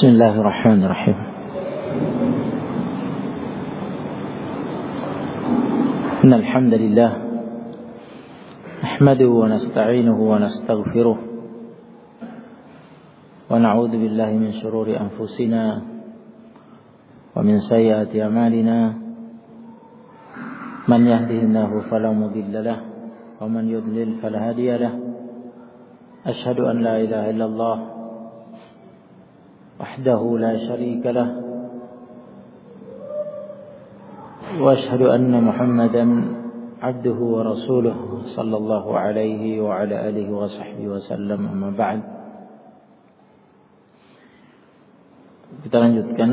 Bismillahirrahmanirrahim. Innal hamdalillah nahmaduhu wa nasta'inuhu wa nastaghfiruh wa na'udzu billahi min shururi anfusina wa min sayyiati a'malina. Man yahdihillahu fala mudilla lahu wa man yudlil fala hadiya lahu. Asyhadu an la ilaha illallah wahdahu la syarika lah wa asyhadu anna Muhammadan abduhu wa rasuluh sallallahu alaihi wa ala alihi wa sahbihi wa sallam, amma ba'd. Kita lanjutkan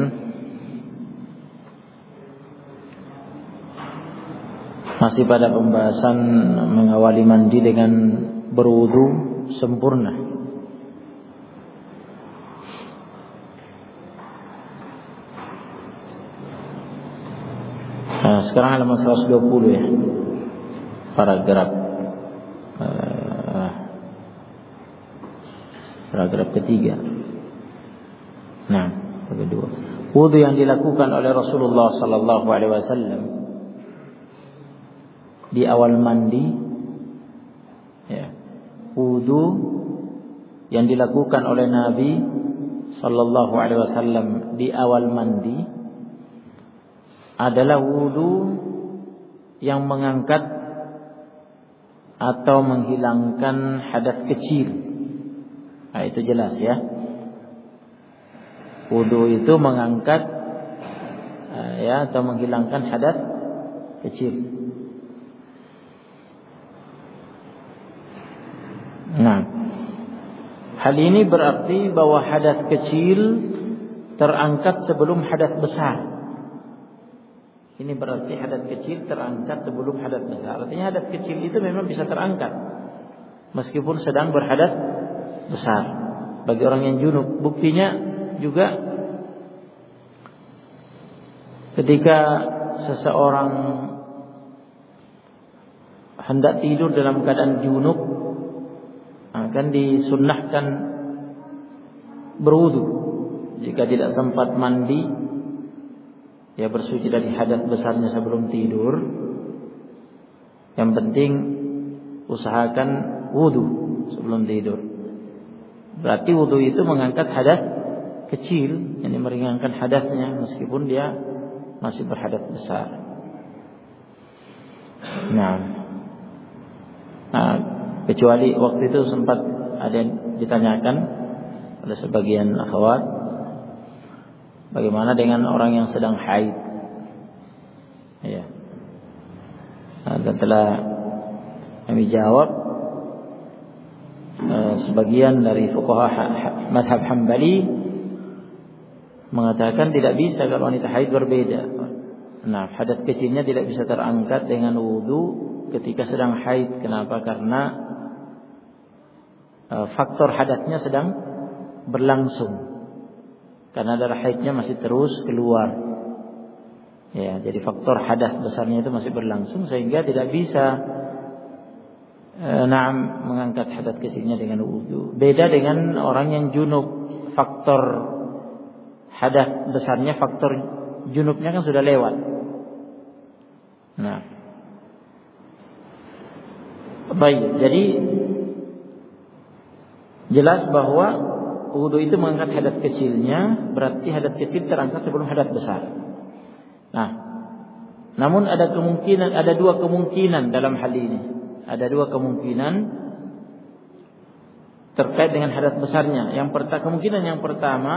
masih pada pembahasan mengawali mandi dengan berwudu sempurna. Nah, sekarang halaman 120 ya, paragraf ketiga. Nah, kedua, wudu yang dilakukan oleh Rasulullah sallallahu alaihi wasallam di awal mandi, ya, wudu yang dilakukan oleh Nabi sallallahu alaihi wasallam di awal mandi adalah wudu yang mengangkat atau menghilangkan hadas kecil. Nah, itu jelas ya. Wudu itu mengangkat ya, atau menghilangkan hadas kecil. Nah, hal ini berarti bahwa hadas kecil terangkat sebelum hadas besar. Ini berarti hadas kecil terangkat sebelum hadas besar. Artinya hadas kecil itu memang bisa terangkat meskipun sedang berhadas besar bagi orang yang junub. Buktinya juga ketika seseorang hendak tidur dalam keadaan junub, akan disunnahkan berwudu. Jika tidak sempat mandi, ya bersuci dari hadas besarnya sebelum tidur. Yang penting usahakan wudu sebelum tidur. Berarti wudu itu mengangkat hadas kecil, yang meringankan hadasnya meskipun dia masih berhadas besar. Nah, kecuali waktu itu sempat ada yang ditanyakan oleh sebagian akhwat, bagaimana dengan orang yang sedang haid? Ya. Dan telah kami jawab, sebagian dari fuqaha mazhab Hambali mengatakan tidak bisa kalau wanita haid berbeda. Nah, hadas kecilnya tidak bisa terangkat dengan wudu ketika sedang haid. Kenapa? Karena faktor hadasnya sedang berlangsung. Karena darah haidnya masih terus keluar. Ya, jadi faktor hadas besarnya itu masih berlangsung sehingga tidak bisa mengangkat hadas kecilnya dengan wudu. Beda dengan orang yang junub, faktor hadas besarnya, faktor junubnya kan sudah lewat. Nah, baik, jadi jelas bahwa wudu itu mengangkat hadas kecilnya, berarti hadas kecil terangkat sebelum hadas besar. Nah, namun ada dua kemungkinan dalam hal ini. Ada dua kemungkinan terkait dengan hadas besarnya. Kemungkinan yang pertama,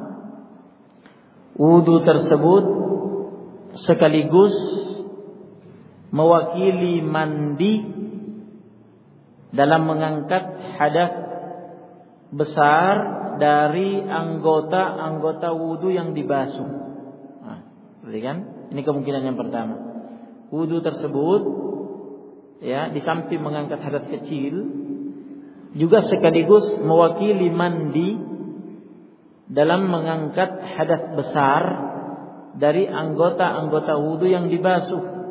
wudu tersebut sekaligus mewakili mandi dalam mengangkat hadas besar dari anggota wudu yang dibasuh. Nah, berarti kan ini kemungkinan yang pertama. Wudu tersebut, ya, di samping mengangkat hadas kecil, juga sekaligus mewakili mandi dalam mengangkat hadas besar dari anggota wudu yang dibasuh.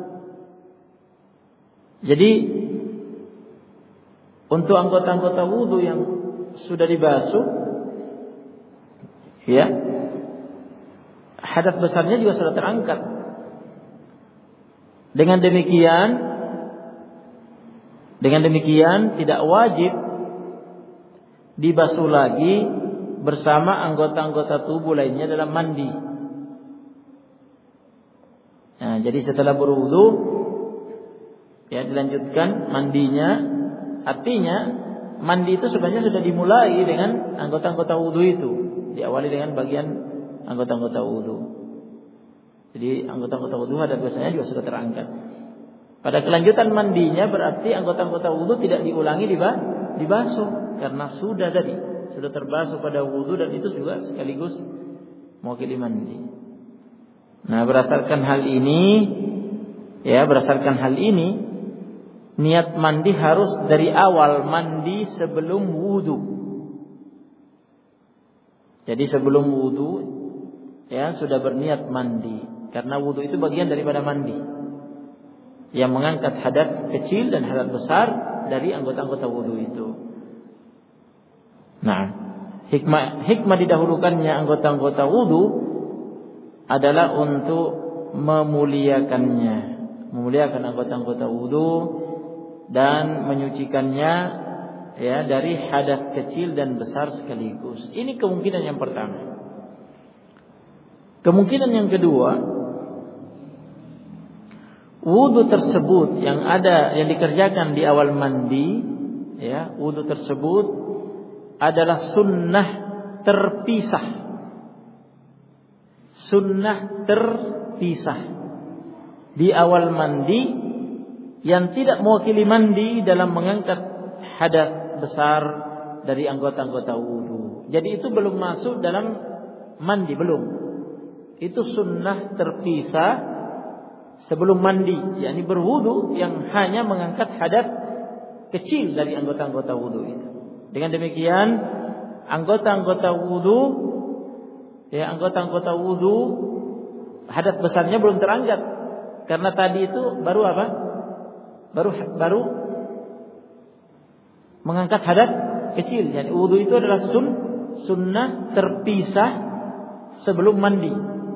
Jadi untuk anggota-anggota wudu yang sudah dibasuh, ya, hadas besarnya juga sudah terangkat. Dengan demikian tidak wajib dibasuh lagi bersama anggota-anggota tubuh lainnya dalam mandi. Nah, jadi setelah berwudu ya dilanjutkan mandinya. Artinya mandi itu sebenarnya sudah dimulai dengan anggota-anggota wudu itu. Diawali dengan bagian anggota-anggota wudu. Jadi anggota-anggota wudu hadas besarnya juga sudah terangkat. Pada kelanjutan mandinya berarti anggota-anggota wudu tidak diulangi dibasuh karena sudah terbasuh pada wudu dan itu juga sekaligus mewakili mandi. Nah, berdasarkan hal ini niat mandi harus dari awal mandi sebelum wudu. Jadi sebelum wudu ya sudah berniat mandi karena wudu itu bagian daripada mandi yang mengangkat hadas kecil dan hadas besar dari anggota-anggota wudu itu. Nah, hikmah didahulukannya anggota-anggota wudu adalah untuk memuliakan anggota-anggota wudu dan menyucikannya ya dari hadas kecil dan besar sekaligus. Ini kemungkinan yang pertama. Kemungkinan yang kedua, wudu tersebut yang dikerjakan di awal mandi, ya, wudu tersebut adalah sunnah terpisah. Sunnah terpisah di awal mandi yang tidak mewakili mandi dalam mengangkat hadas besar dari anggota-anggota wudu. Jadi itu belum masuk dalam mandi, belum. Itu sunnah terpisah sebelum mandi, yakni berwudu yang hanya mengangkat hadas kecil dari anggota-anggota wudu itu. Dengan demikian anggota-anggota wudu hadas besarnya belum terangkat karena tadi itu baru apa? Baru mengangkat hadas kecil. Jadi wudu itu adalah sunnah terpisah sebelum mandi.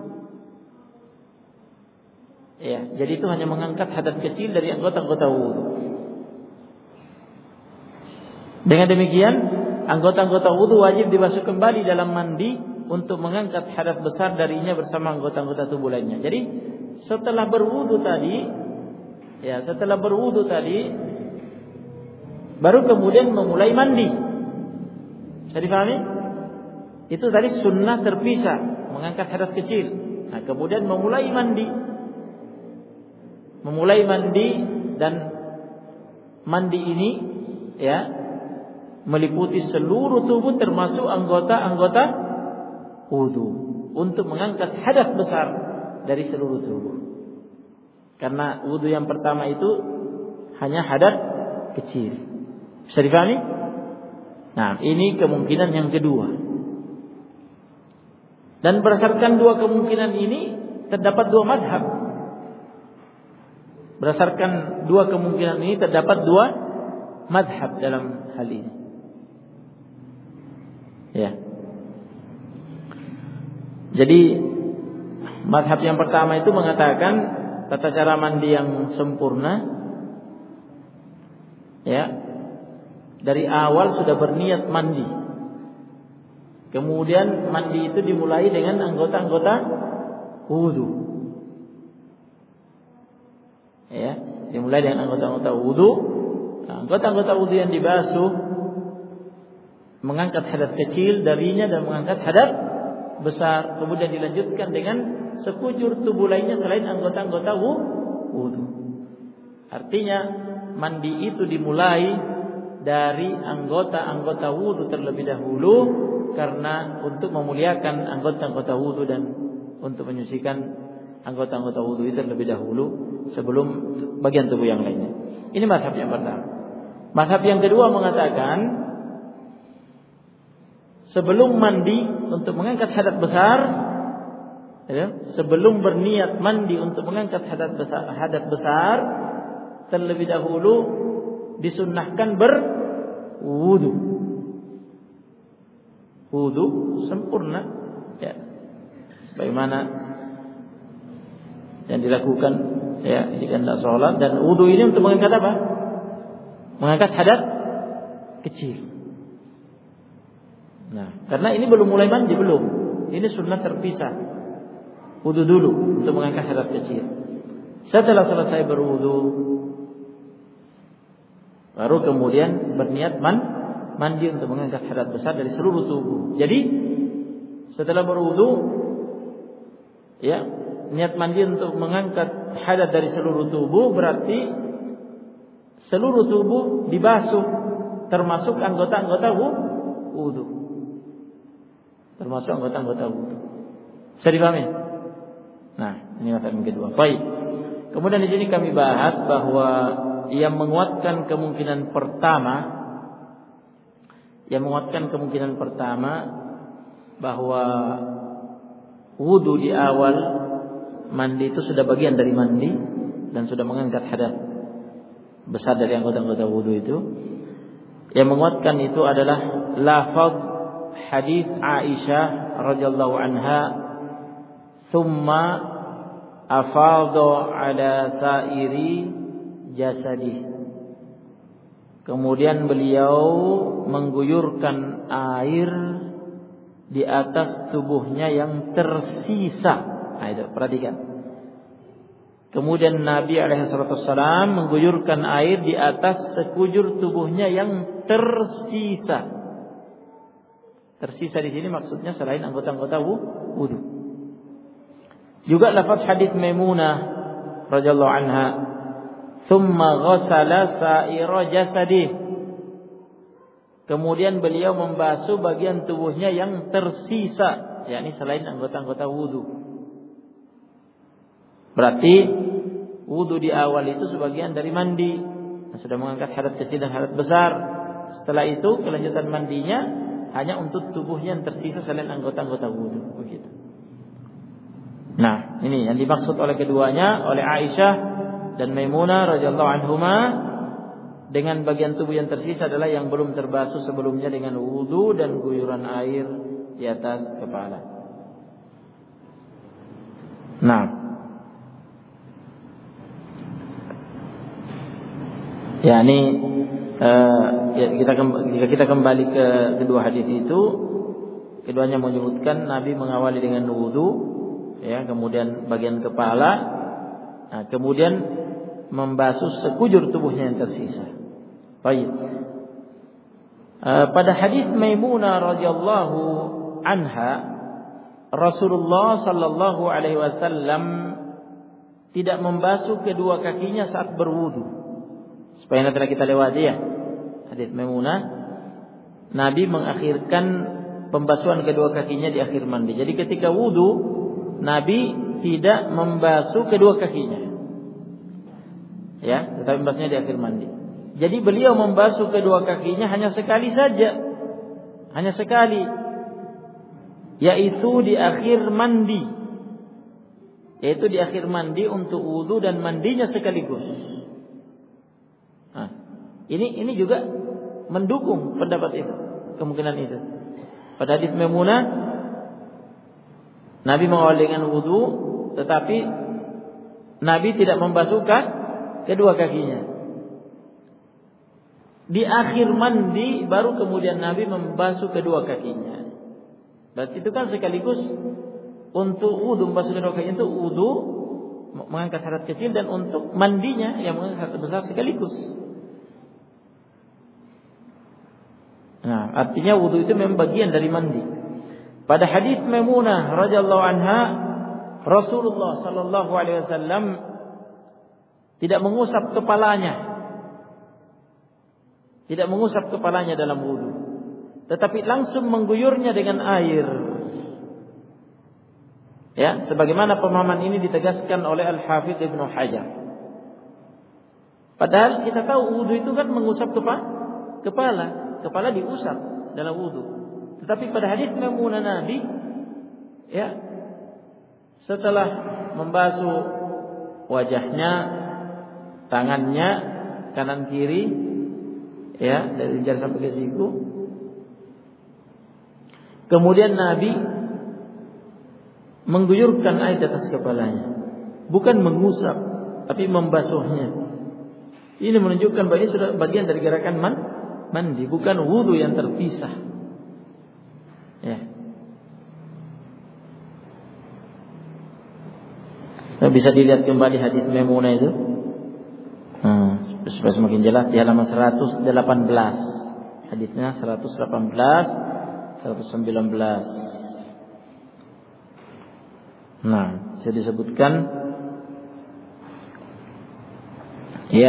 Ya, jadi itu hanya mengangkat hadas kecil dari anggota-anggota wudu. Dengan demikian, anggota-anggota wudu wajib dibasuh kembali dalam mandi untuk mengangkat hadas besar darinya bersama anggota-anggota tubuh lainnya. Jadi setelah berwudu tadi, baru kemudian memulai mandi. Bisa dipahami? Itu tadi sunnah terpisah, mengangkat hadas kecil. Nah, kemudian memulai mandi dan mandi ini ya meliputi seluruh tubuh termasuk anggota-anggota wudu untuk mengangkat hadas besar dari seluruh tubuh. Karena wudu yang pertama itu hanya hadas kecil. Bisa dipahami? Nah, ini kemungkinan yang kedua. Dan berdasarkan dua kemungkinan ini terdapat dua madhab. Berdasarkan dua kemungkinan ini terdapat dua madhab dalam hal ini. Ya. Jadi madhab yang pertama itu mengatakan tata cara mandi yang sempurna, ya, dari awal sudah berniat mandi. Kemudian mandi itu dimulai dengan anggota-anggota wudu. Ya, dimulai dengan anggota-anggota wudu. Anggota-anggota wudu yang dibasuh mengangkat hadas kecil darinya dan mengangkat hadas besar. Kemudian dilanjutkan dengan sekujur tubuh lainnya selain anggota-anggota wudu. Artinya mandi itu dimulai dari anggota-anggota wudu terlebih dahulu karena untuk memuliakan anggota-anggota wudu dan untuk menyucikan anggota-anggota wudu itu terlebih dahulu sebelum bagian tubuh yang lainnya. Ini mazhab yang pertama. Mazhab yang kedua mengatakan sebelum mandi untuk mengangkat hadas besar, ya, sebelum berniat mandi untuk mengangkat hadas besar, terlebih dahulu disunnahkan berwudu. Wudu sempurna, ya. Bagaimana yang dilakukan ya jika hendak sholat, dan wudu ini untuk mengangkat apa? Mengangkat hadas kecil. Nah, karena ini belum mulai mandi, belum. Ini sunnah terpisah. Wudu dulu untuk mengangkat hadas kecil. Setelah selesai berwudu, baru kemudian berniat mandi untuk mengangkat hadas besar dari seluruh tubuh. Jadi setelah berwudu, ya, niat mandi untuk mengangkat hadas dari seluruh tubuh berarti seluruh tubuh dibasuh, termasuk anggota-anggota wudu. Termasuk anggota-anggota wudu. Bisa dipahami? Nah, ini masalah yang kedua. Baik. Kemudian di sini kami bahas bahwa yang menguatkan kemungkinan pertama bahwa wudu di awal mandi itu sudah bagian dari mandi dan sudah mengangkat hadas besar dari anggota-anggota wudu itu. Yang menguatkan itu adalah lafaz hadis Aisyah radhiyallahu anha, "Tsumma afadha ala sa'iri jasadi." Kemudian beliau mengguyurkan air di atas tubuhnya yang tersisa. Nah, itu perhatikan. Kemudian Nabi alaihissalam mengguyurkan air di atas sekujur tubuhnya yang tersisa. Tersisa di sini maksudnya selain anggota-anggota wudu. Juga lafaz hadis Maimunah radhiyallahu anha, "Tsumma ghassala sa'ira jasadi." Kemudian beliau membasuh bagian tubuhnya yang tersisa, yakni selain anggota-anggota wudu. Berarti wudu di awal itu sebagian dari mandi, sudah mengangkat hadas kecil dan hadas besar. Setelah itu kelanjutan mandinya hanya untuk tubuhnya yang tersisa selain anggota-anggota wudu, begitu. Nah, ini yang dimaksud oleh keduanya, oleh Aisyah dan Maimunah radhiyallahu anhuma, dengan bagian tubuh yang tersisa adalah yang belum terbasuh sebelumnya dengan wudu dan guyuran air di atas kepala. Nah, yakni jika kita kembali ke kedua hadis itu, keduanya menyebutkan Nabi mengawali dengan wudu, ya, kemudian bagian kepala, nah, kemudian membasuh sekujur tubuhnya yang tersisa. Baik. Pada hadis Maimunah radhiyallahu anha, Rasulullah sallallahu alaihi wasallam tidak membasuh kedua kakinya saat berwudu. Supaya nanti kita lewati ya. Hadis Maimunah, Nabi mengakhirkan pembasuhan kedua kakinya di akhir mandi. Jadi ketika wudu, Nabi tidak membasuh kedua kakinya, ya, tetapi membasuhnya di akhir mandi. Jadi beliau membasuh kedua kakinya hanya sekali saja, hanya sekali, yaitu di akhir mandi, yaitu di akhir mandi untuk wudu dan mandinya sekaligus. Nah, ini juga mendukung pendapat itu, kemungkinan itu. Pada hadis Maimunah, Nabi mengawali dengan wudu, tetapi Nabi tidak membasuhkan kedua kakinya. Di akhir mandi baru kemudian Nabi membasuh kedua kakinya. Berarti itu kan sekaligus untuk wudu, membasuh kedua kakinya itu wudu, mengangkat hadas kecil, dan untuk mandinya yang mengangkat hadas besar sekaligus. Nah, artinya wudu itu memang bagian dari mandi. Pada hadis Maimunah radhiyallahu anha, Rasulullah sallallahu alaihi wasallam tidak mengusap kepalanya. Tidak mengusap kepalanya dalam wudu, tetapi langsung mengguyurnya dengan air. Ya, sebagaimana pemahaman ini ditegaskan oleh Al-Hafidz Ibnu Hajar. Padahal kita tahu wudu itu kan mengusap kepala diusap dalam wudu. Tetapi pada hadis Maimunah, Nabi, ya, setelah membasuh wajahnya, tangannya kanan kiri, ya, dari jari sampai ke siku, kemudian Nabi mengguyurkan air di atas kepalanya, bukan mengusap, tapi membasuhnya. Ini menunjukkan bahwa ini sudah bagian dari gerakan mandi, bukan wudu yang terpisah. Ya. Bisa dilihat kembali hadis Maimunah itu. Supaya semakin jelas di halaman 118. Hadisnya 118, 119. Nah, bisa disebutkan ya.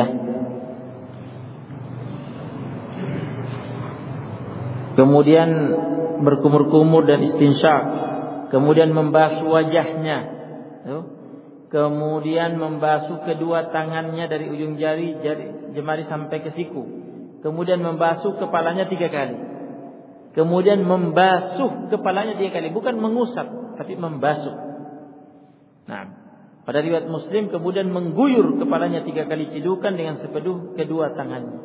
Kemudian berkumur-kumur dan istinsyak, kemudian membasuh wajahnya, kemudian membasuh kedua tangannya dari ujung jari jemari sampai ke siku, kemudian membasuh kepalanya 3 kali, kemudian membasuh kepalanya 3 kali, bukan mengusap tapi membasuh. Nah, pada riwayat Muslim kemudian mengguyur kepalanya 3 kali cidukan dengan sepenuh kedua tangannya.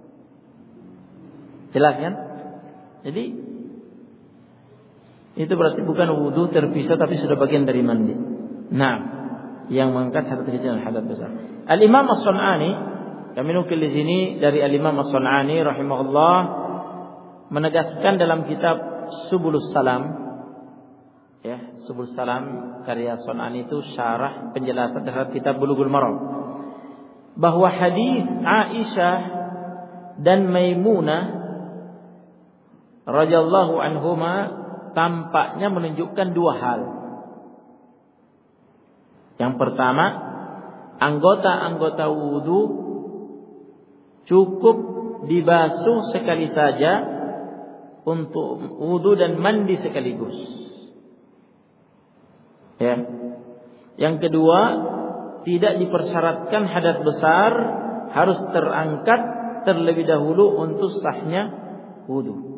Jelas kan? Jadi itu berarti bukan wudu terpisah tapi sudah bagian dari mandi. Nah, yang mengangkat hadat kecil dan hadat besar. Al-Imam As-Sun'ani, kami nukil di sini dari Al-Imam As-Sun'ani rahimahullah menegaskan dalam kitab Subulus Salam, ya, Subulus Salam karya Sun'ani itu syarah penjelasan terhadap kitab Bulughul Maram, bahwa hadis Aisyah dan Maimunah radhiyallahu anhuma tampaknya menunjukkan 2 hal. Yang pertama, anggota-anggota wudu cukup dibasuh sekali saja untuk wudu dan mandi sekaligus. Ya. Yang kedua, tidak dipersyaratkan hadas besar harus terangkat terlebih dahulu untuk sahnya wudu.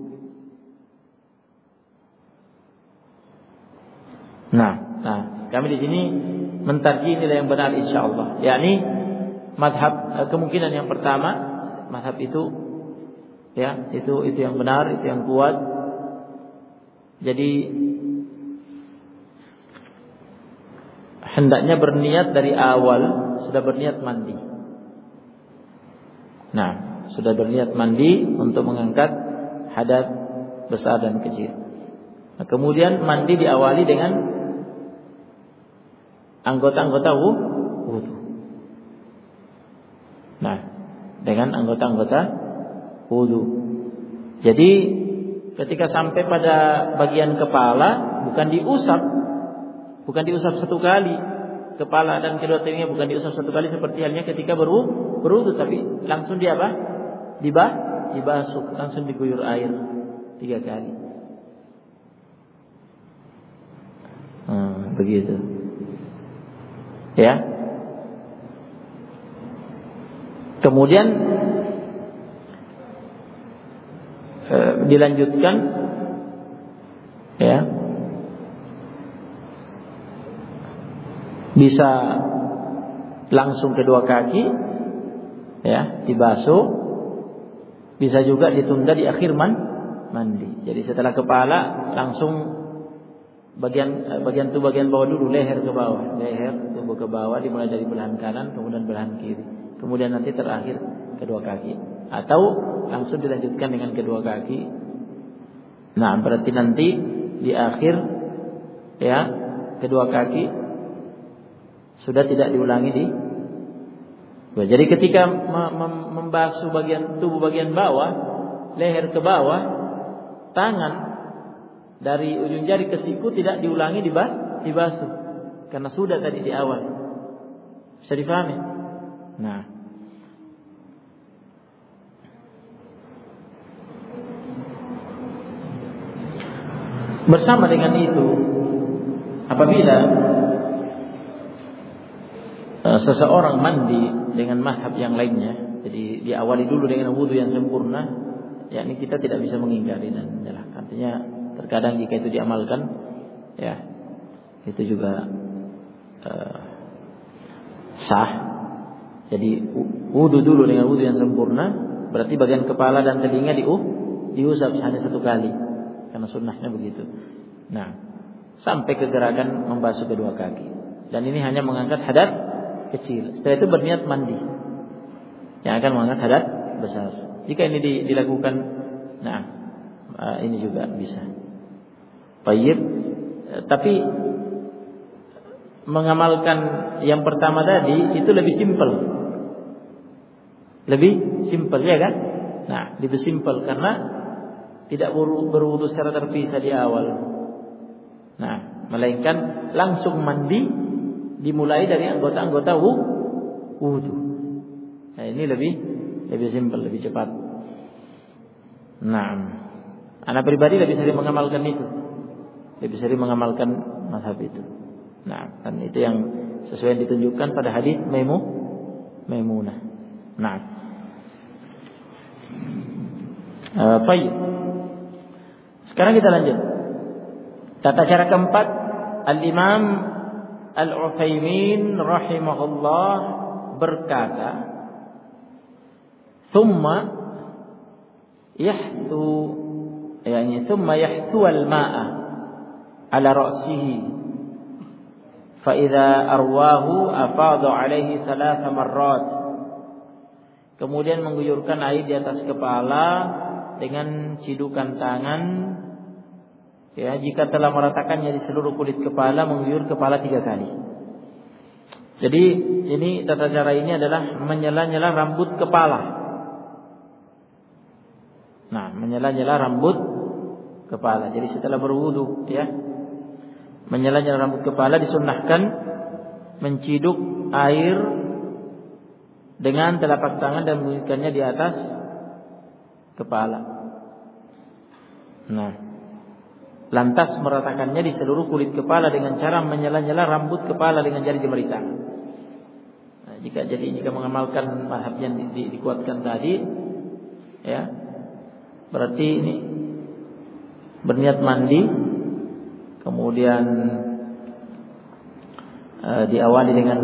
Nah, kami di sini mentarjih nilai yang benar insyaallah. Yakni mazhab kemungkinan yang pertama, mazhab itu ya, itu yang benar, itu yang kuat. Jadi hendaknya berniat dari awal, sudah berniat mandi. Nah, sudah berniat mandi untuk mengangkat hadas besar dan kecil. Nah, kemudian mandi diawali dengan anggota-anggota wudu. Nah, dengan anggota-anggota wudu. Jadi ketika sampai pada bagian kepala bukan diusap 1 kali. Kepala dan kedua telinga bukan diusap 1 kali seperti halnya ketika berwudu, tapi langsung dibasuh, langsung diguyur air 3 kali. Begitu. Ya. Kemudian dilanjutkan ya. Bisa langsung kedua kaki ya, dibasuh. Bisa juga ditunda di akhir mandi. Jadi setelah kepala langsung bagian tubuh bagian bawah dulu, leher ke bawah, leher tumbuh ke bawah, dimulai dari belahan kanan kemudian belahan kiri, kemudian nanti terakhir kedua kaki, atau langsung dilanjutkan dengan kedua kaki. Nah, berarti nanti di akhir ya kedua kaki sudah tidak diulangi jadi ketika membasuh bagian tubuh bagian bawah, leher ke bawah, tangan dari ujung jari ke siku tidak diulangi dibasuh karena sudah tadi di awal. Bisa difahami? Nah, bersama dengan itu, apabila seseorang mandi dengan mazhab yang lainnya, jadi diawali dulu dengan wudu yang sempurna, yakni kita tidak bisa mengingkari dan menyalahkan. Artinya terkadang jika itu diamalkan, ya itu juga sah. Jadi wudu dulu dengan wudu yang sempurna, berarti bagian kepala dan telinga diusap hanya 1 kali, karena sunnahnya begitu. Nah, sampai ke gerakan membasuh kedua kaki. Dan ini hanya mengangkat hadas kecil. Setelah itu berniat mandi yang akan mengangkat hadas besar. Jika ini dilakukan, ini juga bisa. Baik. Tapi mengamalkan yang pertama tadi itu lebih simpel. Lebih simpel ya kan? Nah, lebih simpel karena tidak berwudu secara terpisah di awal. Nah, melainkan langsung mandi dimulai dari anggota-anggota wudu. Nah, ini lebih simpel, lebih cepat. Nah, anak pribadi lebih sering mengamalkan itu. Lebih sering mengamalkan mazhab itu. Nah, kan itu yang sesuai yang ditunjukkan pada hadis Maimunah. Nah. Baik. Sekarang kita lanjut. Tata cara keempat, Al-Imam Al-Utsaimin rahimahullah berkata, "Tsumma yahthu al-ma'a ala ra'sihi fa idza arwahu afadha 'alaihi 3 marrat." Kemudian mengguyurkan air di atas kepala dengan cidukan tangan. Ya, jika telah meratakannya di seluruh kulit kepala, mengguyur kepala 3 kali. Jadi ini tata cara ini adalah menyela-nyela rambut kepala. Nah, menyela-nyela rambut kepala. Jadi setelah berwudu, ya, menyela-nyela rambut kepala disunnahkan menciduk air dengan telapak tangan dan mengguyurkannya di atas kepala. Nah, lantas meratakannya di seluruh kulit kepala dengan cara menyela-nyela rambut kepala dengan jari jemari tangan. Nah, jika mengamalkan mazhab yang dikuatkan tadi, ya, berarti ini berniat mandi, kemudian diawali dengan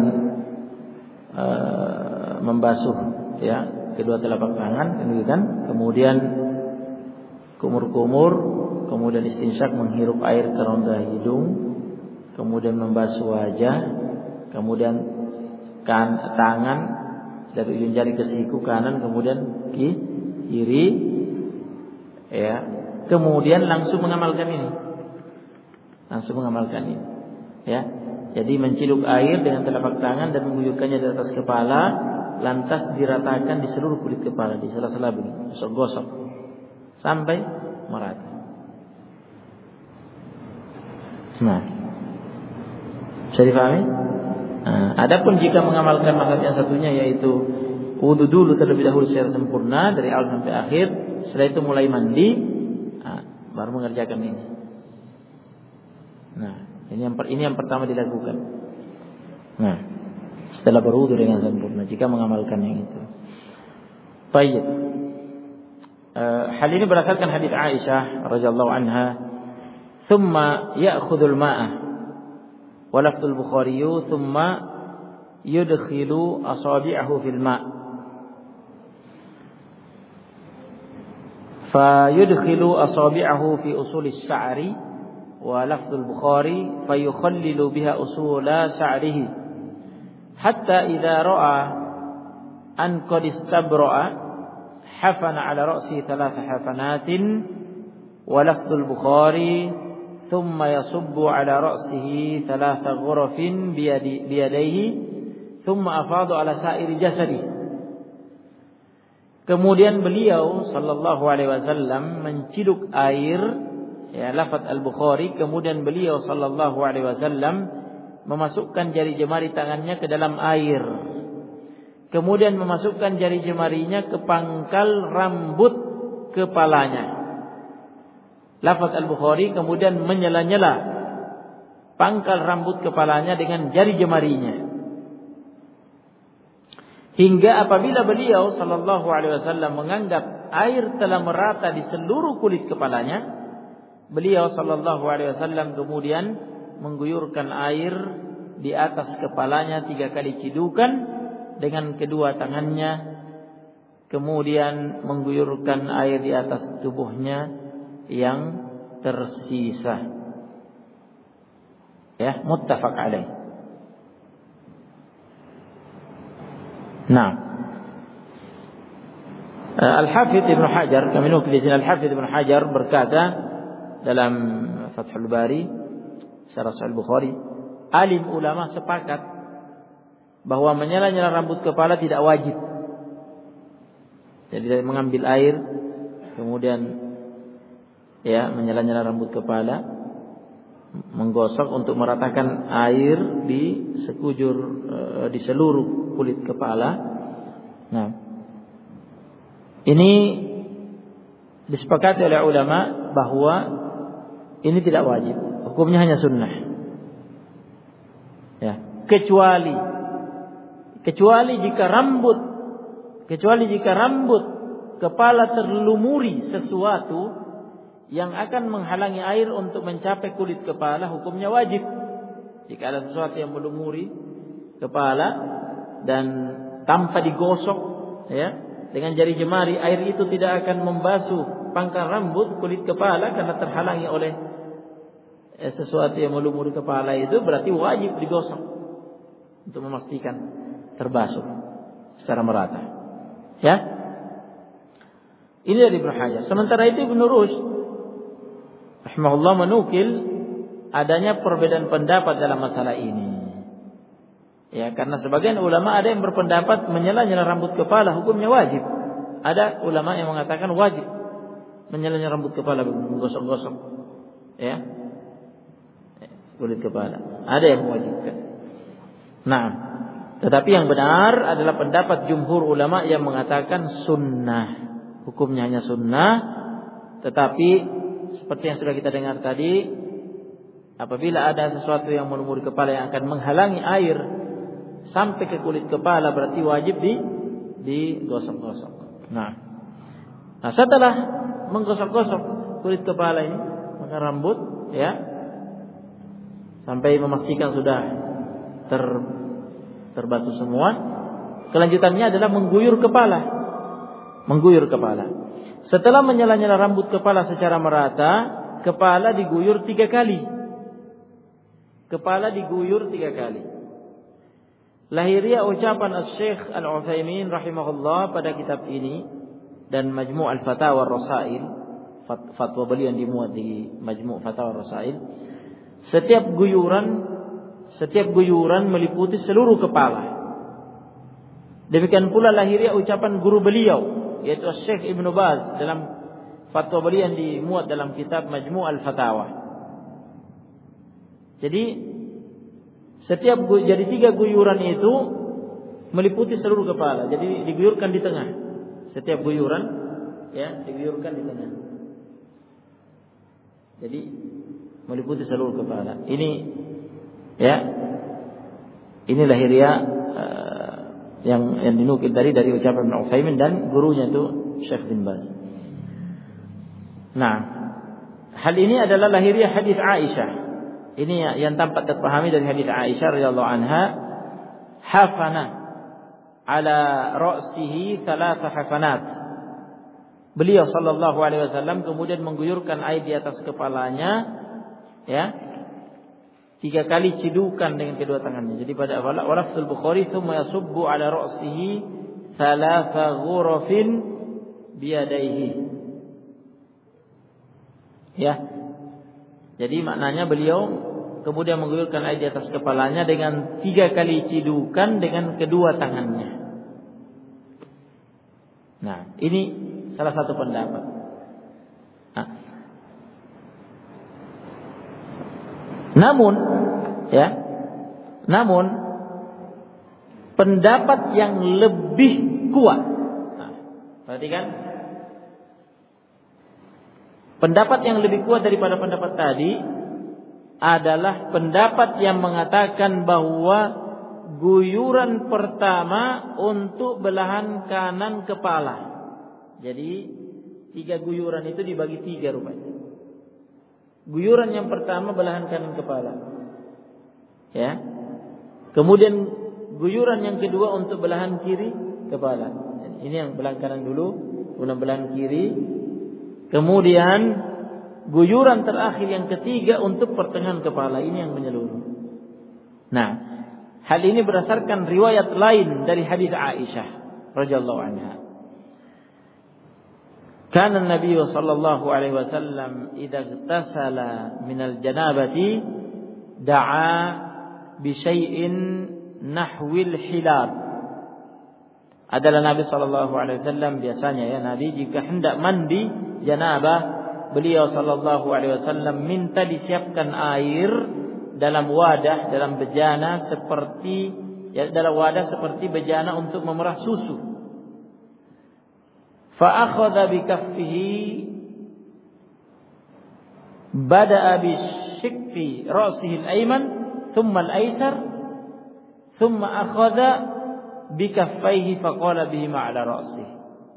membasuh, ya, kedua telapak tangan, kemudian kumur-kumur, kemudian istinsyak menghirup air ke rongga hidung, kemudian membasuh wajah, kemudian tangan dari ujung jari ke siku kanan, kemudian kiri, ya, kemudian langsung mengamalkan ini, ya. Jadi menciduk air dengan telapak tangan dan mengguyurkannya di atas kepala, lantas diratakan di seluruh kulit kepala, di sela-sela begini, gosok sampai merata. Nah, bisa dipahami? Nah, adapun jika mengamalkan mazhab yang satunya, yaitu wudu dulu terlebih dahulu secara sempurna dari awal sampai akhir, setelah itu mulai mandi, baru mengerjakan ini. Nah, ini yang pertama dilakukan. Nah, setelah berwudu dengan sempurna, jika mengamalkan yang itu. Baik. Hal ini berdasarkan hadis Aisyah radhiyallahu anha, "Tsumma ya'khudul ma'a." Wa lafdzul Bukhari, "Tsumma yudkhilu asabi'ahu fil ma'." Fa yudkhilu asabi'ahu fi usulis sya'ri. Wa lafdzul Bukhari, "Fa yukhallilu biha usula sya'rihi hatta idza ra'a an qad istabra'a hafana 'ala ra'si 3 hafanatin." Wa lafdzul Bukhari, "Thumma yasubbu 'ala ra'sihi 3 ghurafin biyadayhi thumma afadha 'ala sa'iri jasadi." Kemudian beliau sallallahu alaihi wasallam menciduk air, ya, lafaz Al-Bukhari, kemudian beliau sallallahu alaihi wasallam memasukkan jari jemari tangannya ke dalam air, kemudian memasukkan jari jemarinya ke pangkal rambut kepalanya. Lafaz Al-Bukhari, kemudian menyela-nyela pangkal rambut kepalanya dengan jari jemarinya, hingga apabila beliau sallallahu alaihi wasallam menganggap air telah merata di seluruh kulit kepalanya, beliau sallallahu alaihi wasallam kemudian mengguyurkan air di atas kepalanya 3 kali cidukan dengan kedua tangannya, kemudian mengguyurkan air di atas tubuhnya yang tersisa. Ya, muttafaq alaih. Nah, Al-Hafidz Ibnu Hajar, kami nukil di sini Al-Hafidz Ibnu Hajar berkata dalam Fathul Bari Syarah Sahih Bukhari, alim ulama sepakat bahwa menyala-nyala rambut kepala tidak wajib. Jadi mengambil air kemudian ya menyala-nyala rambut kepala, menggosok untuk meratakan air di sekujur di seluruh kulit kepala. Nah, ini disepakati oleh ulama bahwa ini tidak wajib, hukumnya hanya sunnah. Ya, kecuali jika rambut kepala terlumuri sesuatu yang akan menghalangi air untuk mencapai kulit kepala, hukumnya wajib. Jika ada sesuatu yang melumuri kepala dan tanpa digosok ya dengan jari jemari, air itu tidak akan membasuh pangkal rambut, kulit kepala, karena terhalangi oleh sesuatu yang melumuri kepala itu, berarti wajib digosok untuk memastikan terbasuh secara merata. Ya, ini dari Ibnu Hajar. Sementara itu Ibnu Rushd rahimahullah menukil adanya perbedaan pendapat dalam masalah ini. Ya, karena sebagian ulama ada yang berpendapat menyala-nyala rambut kepala hukumnya wajib. Ada ulama yang mengatakan wajib menyala-nyala rambut kepala, menggosok-gosok ya kulit kepala. Ada yang mewajibkan. Nah, tetapi yang benar adalah pendapat jumhur ulama yang mengatakan sunnah. Hukumnya hanya sunnah, tetapi seperti yang sudah kita dengar tadi, apabila ada sesuatu yang melumuri kepala yang akan menghalangi air sampai ke kulit kepala, berarti wajib digosok-gosok. Nah, setelah menggosok-gosok kulit kepala ini, maka rambut ya sampai memastikan sudah terbasuh semua, kelanjutannya adalah mengguyur kepala. Setelah menyala-nyala rambut kepala secara merata, kepala diguyur 3 kali. Lahiriah ucapan Asy-Syaikh Al-Utsaimin rahimahullah pada kitab ini dan Majmu' Al-Fatawa Ar-Rasail, fatwa beliau yang dimuat di Majmu' Fatawa Ar-Rasail, setiap guyuran meliputi seluruh kepala. Demikian pula lahiriah ucapan guru beliau, yaitu Syekh Ibnu Baz, dalam fatwa beliau yang dimuat dalam kitab Majmu' Al-Fatawa. Jadi 3 guyuran itu meliputi seluruh kepala. Jadi diguyurkan di tengah. Setiap guyuran ya diguyurkan di tengah. Jadi meliputi seluruh kepala. Ini lahiriah yang dinukil dari ucapan Ibnu Utsaimin dan gurunya itu Syekh bin Baz. Nah, hal ini adalah lahiriah hadis Aisyah. Ini yang tampak terpahami dari hadis Aisyah radhiyallahu anha, hafana ala ra'sihi 3 hafanat. Beliau sallallahu alaihi wasallam kemudian mengguyurkan air di atas kepalanya ya 3 kali cidukan dengan kedua tangannya. Jadi pada walafzul Bukhari tsumma yasubbu ala ra'sihi 3 ghurafin biyadaihi. Ya. Jadi maknanya beliau kemudian mengguyurkan air di atas kepalanya dengan 3 kali cidukan dengan kedua tangannya. Nah, ini salah satu pendapat. Namun pendapat yang lebih kuat. Perhatikan. Pendapat yang lebih kuat daripada pendapat tadi adalah pendapat yang mengatakan bahwa guyuran pertama untuk belahan kanan kepala. Jadi 3 guyuran itu dibagi 3 rupanya. Guyuran yang pertama belahan kanan kepala. Ya. Kemudian guyuran yang kedua untuk belahan kiri kepala. Ini yang belahan kanan dulu, kemudian belahan kiri. Kemudian guyuran terakhir yang ketiga untuk pertengahan kepala, ini yang menyeluruh. Nah, hal ini berdasarkan riwayat lain dari hadis Aisyah radhiyallahu anha. Kana Nabi sallallahu alaihi wasallam idza igtasala minal janabati da'a bi syai'in nahwil hilab. Adalah Nabi sallallahu alaihi wasallam biasanya ya, Nabi jika hendak mandi janabah, beliau sallallahu alaihi wasallam minta disiapkan air dalam wadah, dalam bejana seperti dalam wadah seperti bejana untuk memerah susu. Fa akhadha bi kaffihi bada'a bi shiqqi ra'sihi al-ayman thumma al-aysar thumma akhadha bi kaffaihi faqala bihima 'ala ra'sihi.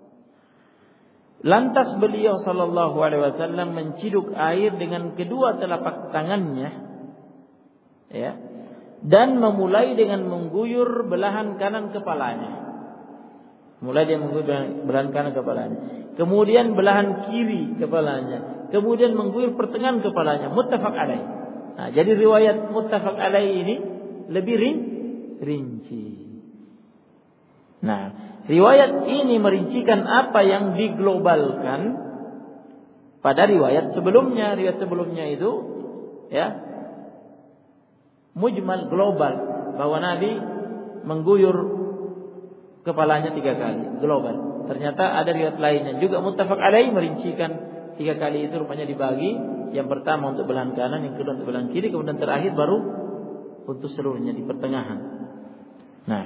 Lantas beliau sallallahu alaihi wasallam menciduk air dengan kedua telapak tangannya, ya, dan memulai dengan mengguyur belahan kanan kepalanya. Mulai dia mengguyur belahan kanan kepalanya, kemudian belahan kiri kepalanya, kemudian mengguyur pertengahan kepalanya. Muttafaq alaih. Nah, jadi riwayat muttafaq alaih ini lebih rinci. Nah, riwayat ini merincikan apa yang diglobalkan pada riwayat sebelumnya. Riwayat sebelumnya itu, ya, mujmal global, bahwa Nabi mengguyur kepalanya 3 kali, global. Ternyata ada riwayat lainnya juga muttafaq alaih merincikan 3 kali itu rupanya dibagi. Yang pertama untuk belahan kanan, yang kedua untuk belahan kiri, kemudian terakhir baru untuk seluruhnya di pertengahan. Nah,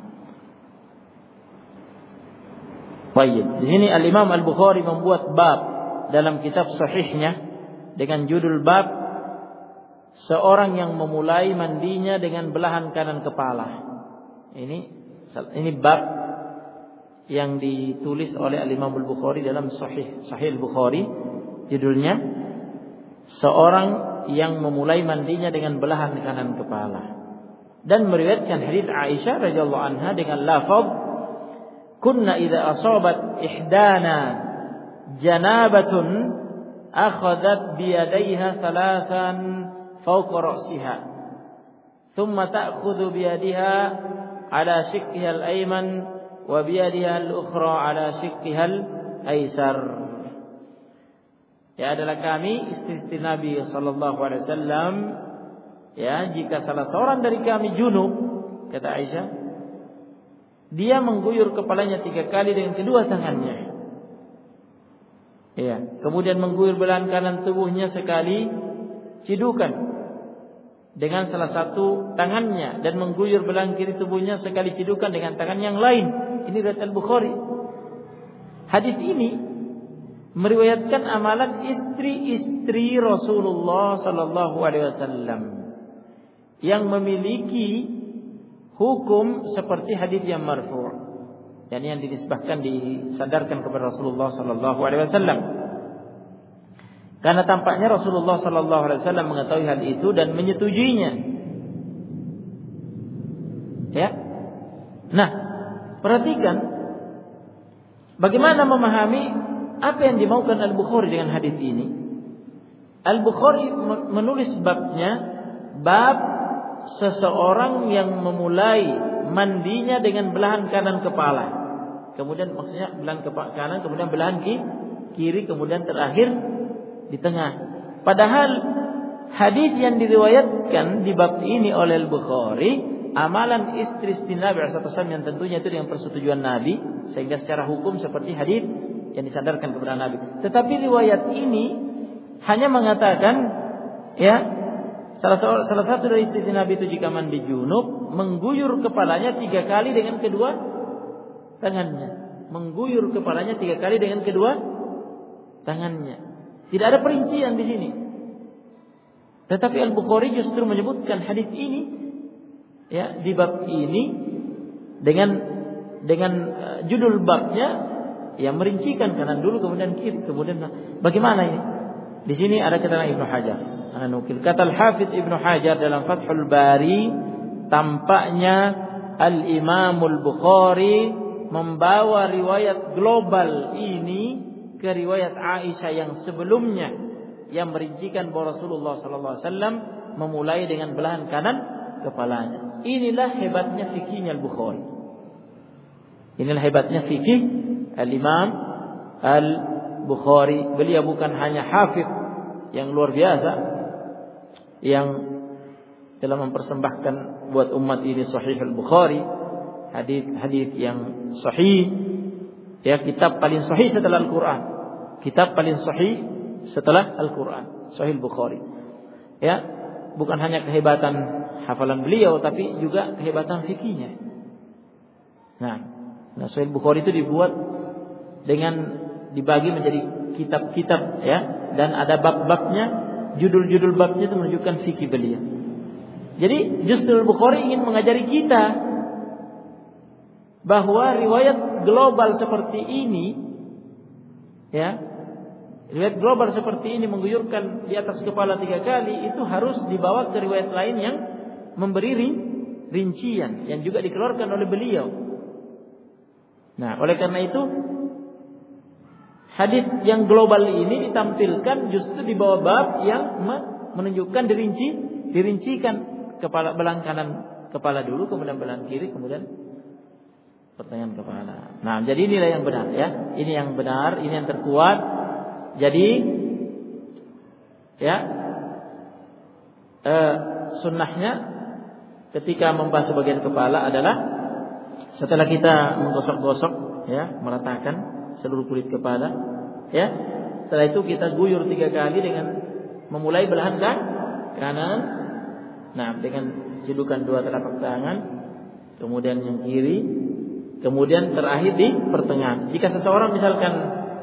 baik. Di sini Al-Imam Al-Bukhari membuat bab dalam kitab sahihnya dengan judul bab seorang yang memulai mandinya dengan belahan kanan kepala. Ini bab yang ditulis oleh Al-Imam Al-Bukhari dalam Sahih Al-Bukhari. Judulnya seorang yang memulai mandinya dengan belahan kanan kepala. Dan meriwayatkan hadis Aisyah radhiyallahu anha dengan lafaz kunna idza asabat ihdana janabatun akhadhat bi yadayha thalathan fawqa ra'siha thumma ta'khudhu bi yadiha ala shiqqiha al-ayman wa bi yadiha al-ukhra ala shiqqiha al-aysar. Ya, adalah kami istri Nabi sallallahu alaihi wasallam, ya, jika salah seorang dari kami junub, kata Aisyah, dia mengguyur kepalanya 3 kali dengan kedua tangannya. Ya, kemudian mengguyur belahan kanan tubuhnya sekali cidukan dengan salah satu tangannya, dan mengguyur belahan kiri tubuhnya sekali cidukan dengan tangan yang lain. Ini riwayat Al-Bukhari. Hadis ini meriwayatkan amalan istri-istri Rasulullah sallallahu alaihi wasallam yang memiliki hukum seperti hadis yang marfu', dan yang dinisbahkan disandarkan kepada Rasulullah sallallahu alaihi wasallam. Karena tampaknya Rasulullah sallallahu alaihi wasallam mengetahui hal itu dan menyetujuinya. Ya. Nah, perhatikan bagaimana memahami apa yang dimaukan Al-Bukhari dengan hadis ini. Al-Bukhari menulis babnya bab seseorang yang memulai mandinya dengan belahan kanan kepala. Kemudian maksudnya belahan kepala kanan, kemudian belahan kiri, kemudian terakhir di tengah. Padahal hadis yang diriwayatkan di bab ini oleh Al-Bukhari amalan istri-istri Nabi SAW yang tentunya itu dengan persetujuan Nabi, sehingga secara hukum seperti hadis yang disandarkan kepada Nabi. Tetapi riwayat ini hanya mengatakan, ya, salah satu dari istri Nabi itu jika mandi junub mengguyur kepalanya 3 kali dengan kedua tangannya. Mengguyur kepalanya 3 kali dengan kedua tangannya. Tidak ada perincian di sini. Tetapi Al-Bukhari justru menyebutkan hadis ini, ya, di bab ini dengan judul babnya yang merincikan kanan dulu kemudian kiri kemudian bagaimana ini? Di sini ada keterangan Ibnu Hajar. Ana nukil kata Al-Hafidz Ibnu Hajar dalam Fathul Bari, tampaknya Al-Imam Al-Bukhari membawa riwayat global ini ke riwayat Aisyah yang sebelumnya yang merincikan bahwa Rasulullah sallallahu alaihi wasallam memulai dengan belahan kanan kepalanya. Inilah hebatnya fikihnya Al-Bukhari. Inilah hebatnya fikih Al-Imam Al-Bukhari. Beliau bukan hanya hafidh yang luar biasa yang telah mempersembahkan buat umat ini Sahih Al-Bukhari, hadis-hadis yang sahih, ya, kitab paling sahih setelah Al-Quran, kitab paling sahih setelah Al-Quran, Sahih Al-Bukhari. Ya, bukan hanya kehebatan hafalan beliau, tapi juga kehebatan fikihnya. Nah, Sahih Al-Bukhari itu dibuat dengan dibagi menjadi kitab-kitab, ya, dan ada bab-babnya, judul-judul babnya itu menunjukkan fikih beliau. Jadi justru Al-Bukhari ingin mengajari kita bahwa riwayat global seperti ini, ya, riwayat global seperti ini mengguyurkan di atas kepala 3 kali, itu harus dibawa ke riwayat lain yang memberi rincian yang juga dikeluarkan oleh beliau. Nah, oleh karena itu hadis yang global ini ditampilkan justru di bawah bab yang menunjukkan dirincikan kepala, belang kanan kepala dulu, kemudian belang kiri, kemudian pertengahan kepala. Nah, jadi inilah yang benar, ya. Ini yang benar, ini yang terkuat. Jadi, ya, sunnahnya ketika membasuh bagian kepala adalah setelah kita menggosok-gosok, ya, meratakan seluruh kulit kepala, ya. Setelah itu kita guyur 3 kali dengan memulai belahan kanan. Nah, dengan cedukan 2 telapak tangan, kemudian yang kiri, kemudian terakhir di pertengahan. Jika seseorang misalkan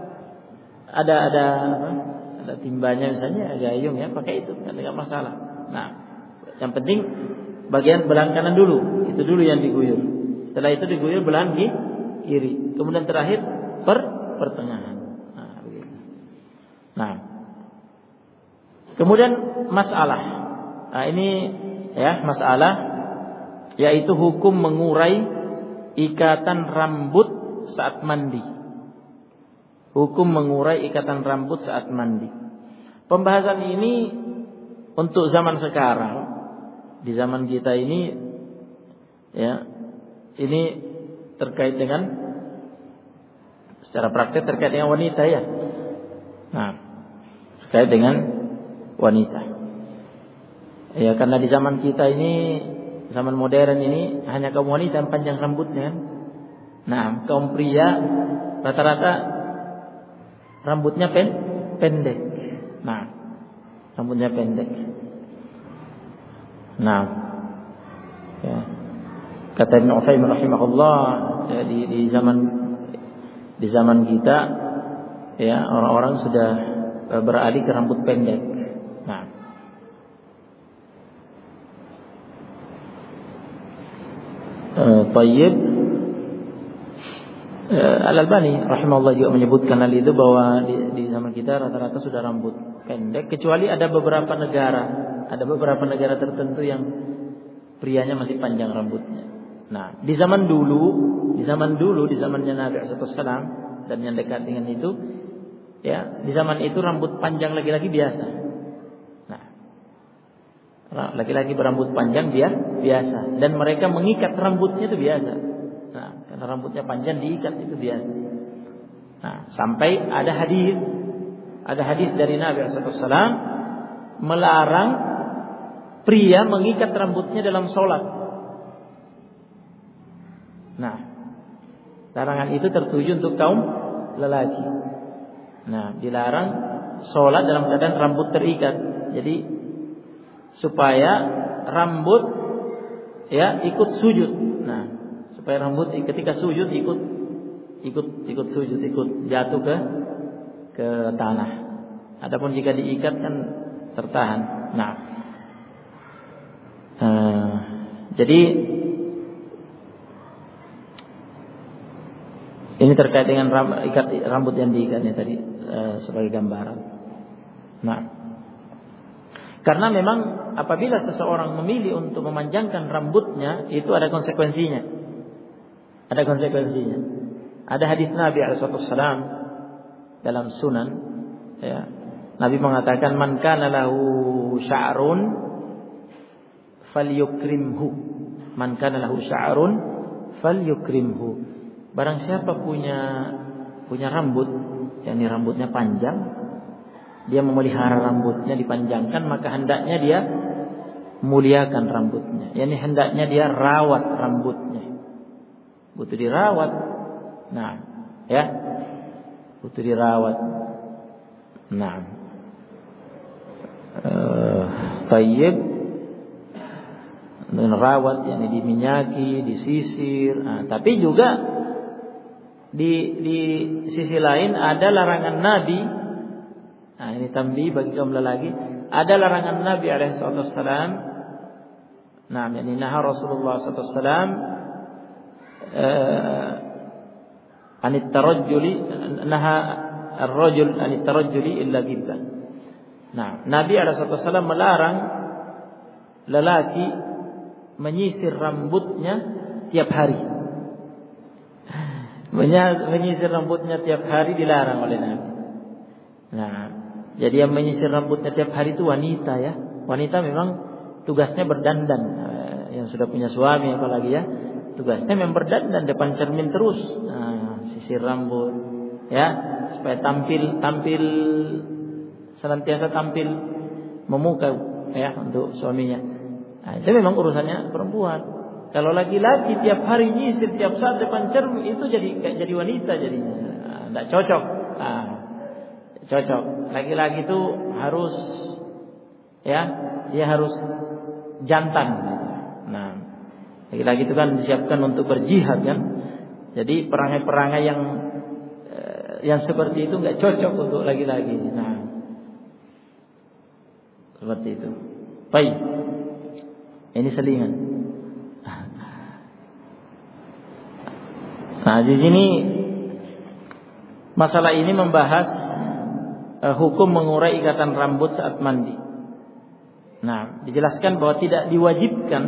ada timbanya misalnya, gayung, ya, pakai itu, enggak masalah. Nah, yang penting bagian belahan kanan dulu, itu dulu yang diguyur. Setelah itu diguyur belahan kiri, kemudian terakhir pertengahan. Nah, begitu. Nah, kemudian masalah. Nah, ini, ya, masalah yaitu hukum mengurai ikatan rambut saat mandi. Hukum mengurai ikatan rambut saat mandi. Pembahasan ini untuk zaman sekarang, di zaman kita ini, ya, ini terkait dengan secara praktek terkait dengan wanita, ya. Nah, terkait dengan wanita. Ya, karena di zaman kita ini, zaman modern ini, hanya kaum wanita yang panjang rambutnya. Nah, kaum pria rata-rata rambutnya pendek. Nah, rambutnya pendek. Nah, ya, kata Ibnu Utsaimin rahimahullah, ya, di zaman kita, ya, orang-orang sudah beralih ke rambut pendek. Nah, Tayyib Al-Albani rahimahullah juga menyebutkan hal itu, bahwa di zaman kita rata-rata sudah rambut pendek, kecuali ada beberapa negara tertentu yang prianya masih panjang rambutnya. Nah, di zaman dulu, di zamannya Nabi SAW dan yang dekat dengan itu, ya, di zaman itu rambut panjang laki-laki biasa. Laki-laki berambut panjang dia biasa, dan mereka mengikat rambutnya itu biasa. Nah, karena rambutnya panjang diikat itu biasa. Nah, sampai ada hadis dari Nabi SAW melarang pria mengikat rambutnya dalam sholat. Nah, larangan itu tertuju untuk kaum lelaki. Nah, dilarang sholat dalam keadaan rambut terikat. Jadi supaya rambut, ya, ikut sujud. Nah, supaya rambut ketika sujud ikut sujud, ikut jatuh ke tanah. Adapun jika diikat kan tertahan. Nah, jadi ini terkait dengan rambut yang diikatnya tadi, sebagai gambaran. Nah, karena memang apabila seseorang memilih untuk memanjangkan rambutnya, itu ada konsekuensinya. Ada hadis Nabi SAW dalam Sunan, ya, Nabi mengatakan, man kana lahu sya'run falyukrimhu. Man kana lahu sya'run falyukrimhu. Barang siapa punya rambut, yakni rambutnya panjang, dia memelihara rambutnya dipanjangkan, maka hendaknya dia muliakan rambutnya. Yani hendaknya dia rawat rambutnya. Butuh dirawat. Nah, ya. Butuh dirawat. Nah. Tayyib dengan rawat, yakni diminyaki, disisir. Nah, tapi juga di sisi lain ada larangan Nabi. Nah, ini tambih bagi kaum lelaki. Ada larangan Nabi alaihi wasallam. Nah, yakni naha Rasulullah sallallahu alaihi wasallam anit tarajjuli, naha ar-rajul anit tarajjuli illa gibban. Nah, Nabi alaihi wasallam melarang lelaki menyisir rambutnya tiap hari. Menyisir rambutnya tiap hari dilarang oleh Nabi. Nah, jadi yang menyisir rambutnya tiap hari itu wanita ya. Wanita memang tugasnya berdandan. Yang sudah punya suami apalagi ya, tugasnya memang berdandan depan cermin terus. Nah, sisir rambut ya, supaya tampil senantiasa tampil memukau ya untuk suaminya. Nah, itu memang urusannya perempuan. Kalau laki-laki tiap hari nyisir tiap saat depan cermin, itu jadi wanita jadinya. Nah, enggak cocok. Nah, cocok. Laki-laki itu harus ya, dia harus jantan. Nah, laki-laki itu kan disiapkan untuk berjihad kan. Jadi perangai-perangai yang seperti itu enggak cocok untuk laki-laki. Nah, seperti itu. Baik. Ini selingan. Nah, di sini masalah ini membahas hukum mengurai ikatan rambut saat mandi. Nah, dijelaskan bahwa tidak diwajibkan.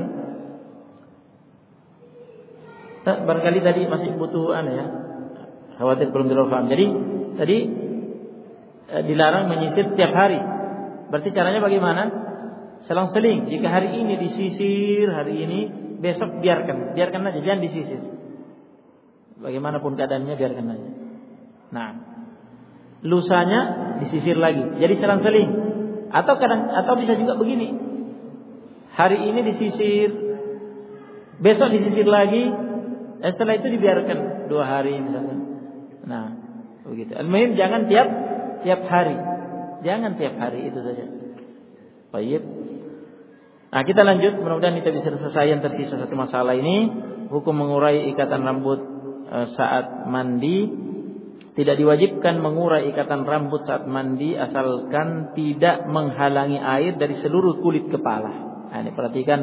Barangkali tadi masih butuh ya. Khawatir belum terlalu paham. Jadi tadi dilarang menyisir tiap hari. Berarti caranya bagaimana? Selang-seling. Jika hari ini disisir, hari ini, besok biarkan aja, jangan disisir. Bagaimanapun keadaannya biarkan aja. Nah, lusanya disisir lagi. Jadi selang-seling. Atau bisa juga begini. Hari ini disisir, besok disisir lagi, setelah itu dibiarkan 2 hari misalnya. Nah, begitu. Al-muhim jangan tiap hari. Jangan tiap hari, itu saja. Baik. Nah, kita lanjut, mudah-mudahan kita bisa selesai tersisa satu masalah ini, hukum mengurai ikatan rambut saat mandi. Tidak diwajibkan mengurai ikatan rambut saat mandi asalkan tidak menghalangi air dari seluruh kulit kepala. Nah, ini perhatikan,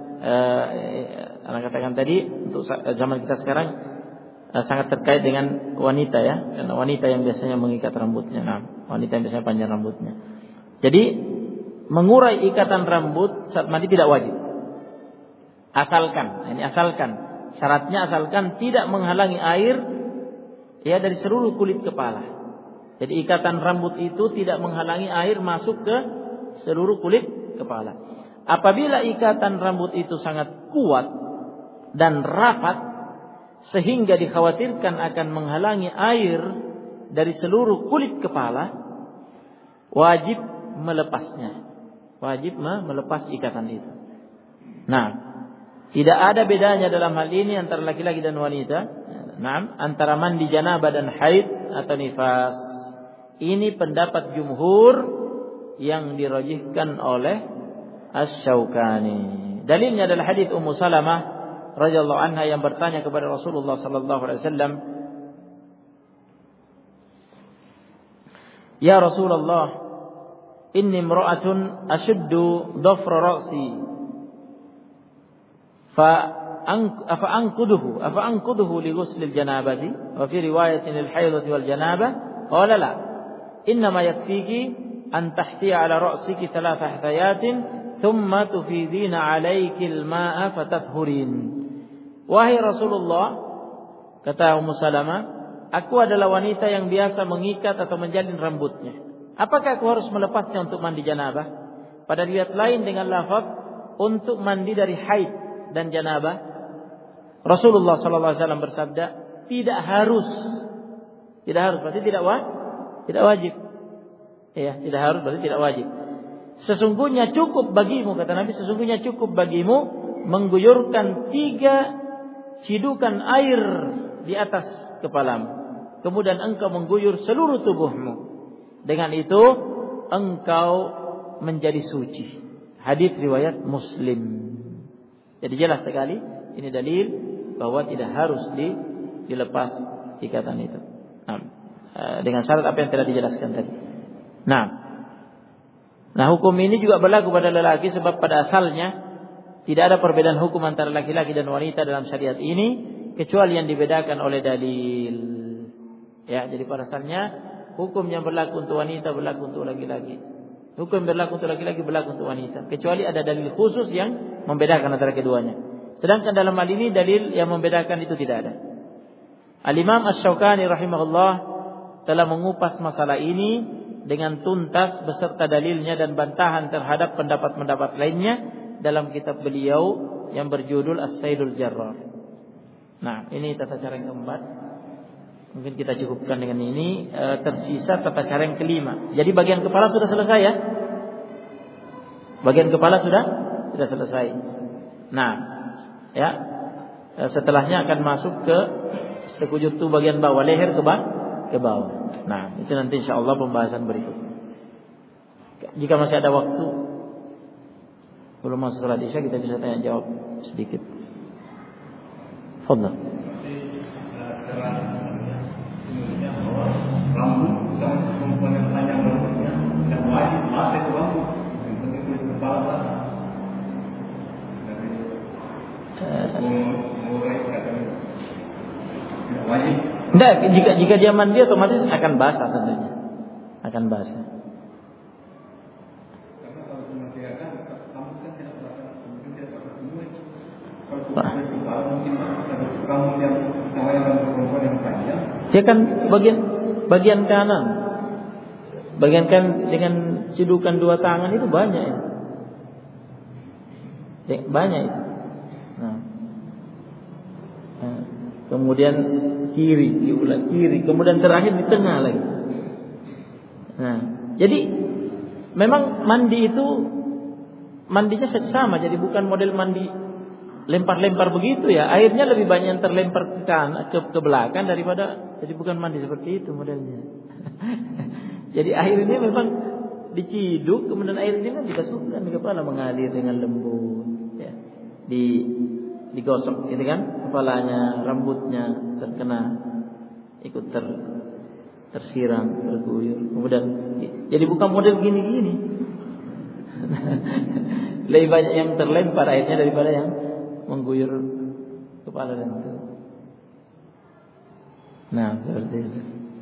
anak katakan tadi untuk zaman kita sekarang sangat terkait dengan wanita ya, karena wanita yang biasanya mengikat rambutnya. Nah, wanita yang biasanya panjang rambutnya. Jadi mengurai ikatan rambut saat mandi tidak wajib. Asalkan syaratnya asalkan tidak menghalangi air ya dari seluruh kulit kepala. Jadi ikatan rambut itu tidak menghalangi air masuk ke seluruh kulit kepala. Apabila ikatan rambut itu sangat kuat dan rapat sehingga dikhawatirkan akan menghalangi air dari seluruh kulit kepala, wajib melepasnya. Wajib melepas ikatan itu. Nah, tidak ada bedanya dalam hal ini antara laki-laki dan wanita. Nah, antara mandi janabah dan haid atau nifas. Ini pendapat jumhur yang dirajihkan oleh Asy-Syaukani. Dalilnya adalah hadis Ummu Salamah radhiyallahu anha yang bertanya kepada Rasulullah sallallahu alaihi wasallam, "Ya Rasulullah, inni imra'atun ashuddu dhafra ra'si أفأنقذه لغسل الجنابة وفي رواية للحيضة والجنابة قال لا إنما يكفيك أن تحثي على رأسك 3 حثيات ثم تفيدين عليك الماء فتطهرين." Wahai Rasulullah, kata Ummu Salamah, aku adalah wanita yang biasa mengikat atau menjalin rambutnya. Apakah aku harus melepasnya untuk mandi janabah? Pada riwayat lain dengan lafaz untuk mandi dari haid dan janabah? Rasulullah sallallahu alaihi wasallam bersabda, tidak harus. Tidak harus berarti tidak wajib. Ya, tidak harus berarti tidak wajib. Sesungguhnya cukup bagimu, kata Nabi, sesungguhnya cukup bagimu mengguyurkan 3 cidukan air di atas kepalamu. Kemudian engkau mengguyur seluruh tubuhmu. Dengan itu engkau menjadi suci. Hadis riwayat Muslim. Jadi jelas sekali ini dalil bahwa tidak harus dilepas ikatan itu. Dengan syarat apa yang telah dijelaskan tadi. Nah, hukum ini juga berlaku pada lelaki sebab pada asalnya tidak ada perbedaan hukum antara laki-laki dan wanita dalam syariat ini kecuali yang dibedakan oleh dalil. Ya, jadi pada asalnya hukum yang berlaku untuk wanita berlaku untuk laki-laki. Hukum yang berlaku untuk laki-laki berlaku untuk wanita, kecuali ada dalil khusus yang membedakan antara keduanya. Sedangkan dalam hal ini dalil yang membedakan itu tidak ada. Al-Imam Asy-Syaukani rahimahullah telah mengupas masalah ini dengan tuntas beserta dalilnya dan bantahan terhadap pendapat-pendapat lainnya dalam kitab beliau yang berjudul As-Saidul Jarrar. Nah, ini tata cara yang keempat. Mungkin kita cukupkan dengan ini. Tersisa tata cara yang kelima. Jadi bagian kepala sudah selesai ya. Bagian kepala sudah selesai. Nah, ya. Setelahnya akan masuk ke sekujur tubuh bagian bawah, leher ke bawah. Nah, itu nanti insyaallah pembahasan berikut. Jika masih ada waktu belum masuk salat Isya, kita bisa tanya jawab sedikit. Fadhil. Rambut sama perempuan yang panjang rambutnya yang wajib mati itu rambut yang penting itu kepala mulai katanya wajib. Tidak, jika dia mandi otomatis akan basah tentunya, akan basah. Karena kalau cuma dia kan rambut kan tidak basah, mungkin dia basah semua. Kalau kepala mungkin rambut yang namanya rambut perempuan yang panjang. Dia kan bagian kanan, bagian kan dengan cidukan 2 tangan itu banyak ya. Banyak itu. Nah. Kemudian kiri, diulang kiri, kemudian terakhir di tengah lagi. Nah, jadi memang mandi itu mandinya sama, jadi bukan model mandi lempar-lempar begitu ya. Airnya lebih banyak yang terlempar ke kanan, ke belakang daripada, jadi bukan mandi seperti itu modelnya. Jadi airnya memang diciduk, kemudian airnya kan dibasuhkan di kepala, mengalir dengan lembut ya. Digosok gitu kan, kepalanya, rambutnya terkena ikut tersiram, terguyur. Kemudian jadi bukan model gini-gini. Lebih banyak yang terlempar airnya daripada yang mengguyur kepala dan itu. Nah, seperti itu.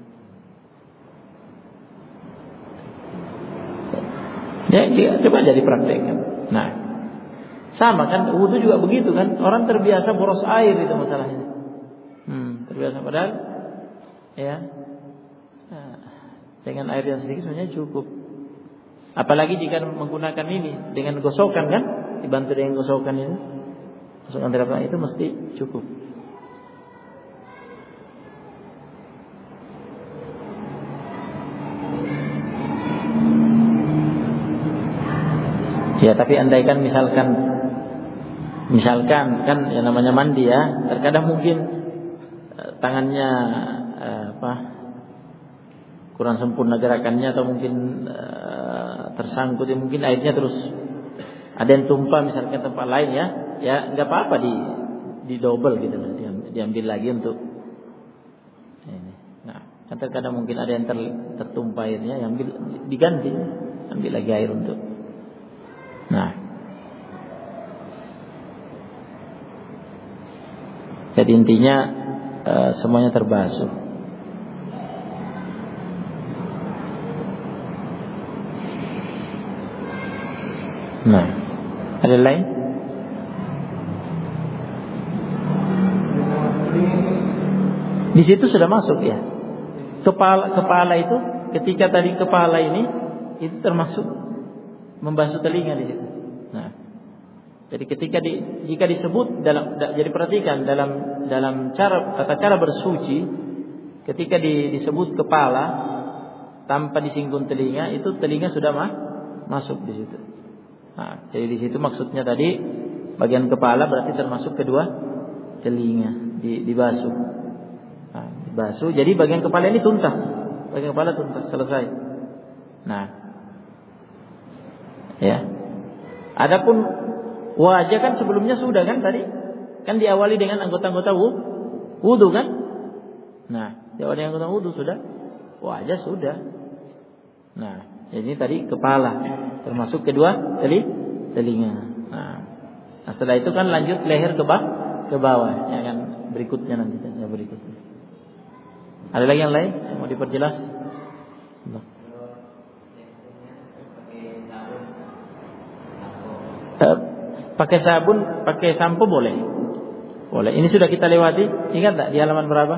Ya, coba jadi praktekkan. Nah, sama kan, wudu juga begitu kan. Orang terbiasa boros air itu masalahnya. Terbiasa padahal ya. Nah, dengan air yang sedikit sebenarnya cukup. Apalagi jika menggunakan ini dengan gosokan kan, dibantu dengan gosokan ini. Gosokan terapan itu mesti cukup. Ya, tapi andaikan misalkan kan yang namanya mandi ya, terkadang mungkin tangannya kurang sempurna gerakannya atau mungkin tersangkut, ya mungkin airnya terus ada yang tumpah misalkan tempat lain ya nggak apa-apa di double gitu loh, diambil lagi untuk ini. Nah, kan terkadang mungkin ada yang tertumpah airnya, yang diganti, ambil lagi air untuk. Nah, jadi intinya semuanya terbasuh. Nah, ada lain? Di situ sudah masuk ya. Kepala itu, ketika tadi kepala ini itu termasuk membasuh telinga di situ. Nah, Jadi jika disebut jadi perhatikan dalam tata cara bersuci, ketika disebut kepala tanpa disinggung telinga, itu telinga sudah masuk di situ. Nah, jadi di situ maksudnya tadi bagian kepala berarti termasuk kedua telinga dibasuh. Nah, dibasuh. Jadi bagian kepala ini tuntas. Bagian kepala tuntas, selesai. Nah, ya. Adapun wajah kan sebelumnya sudah kan tadi? Kan diawali dengan anggota-anggota wudu kan? Nah, diawali dengan anggota wudu sudah. Wajah sudah. Nah, ini tadi kepala termasuk kedua telinga. Nah, setelah itu kan lanjut leher ke bawah. Ya kan berikutnya nanti saya berikutnya. Ada lagi yang lain yang mau diperjelas? Pakai sabun, pakai sampo boleh. Boleh. Ini sudah kita lewati. Ingat tak di halaman berapa?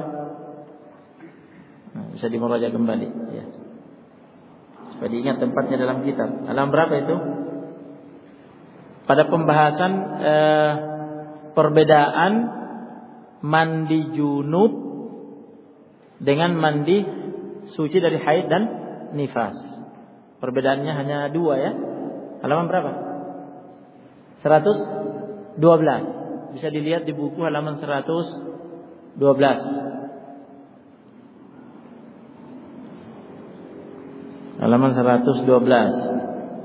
Nah, bisa dimuraja kembali. Ya. Supaya diingat tempatnya dalam kitab. Halaman berapa itu? Pada pembahasan perbedaan mandi junub dengan mandi suci dari haid dan nifas. Perbedaannya hanya 2 ya. Halaman berapa? 112. Bisa dilihat di buku halaman 112. Halaman 112.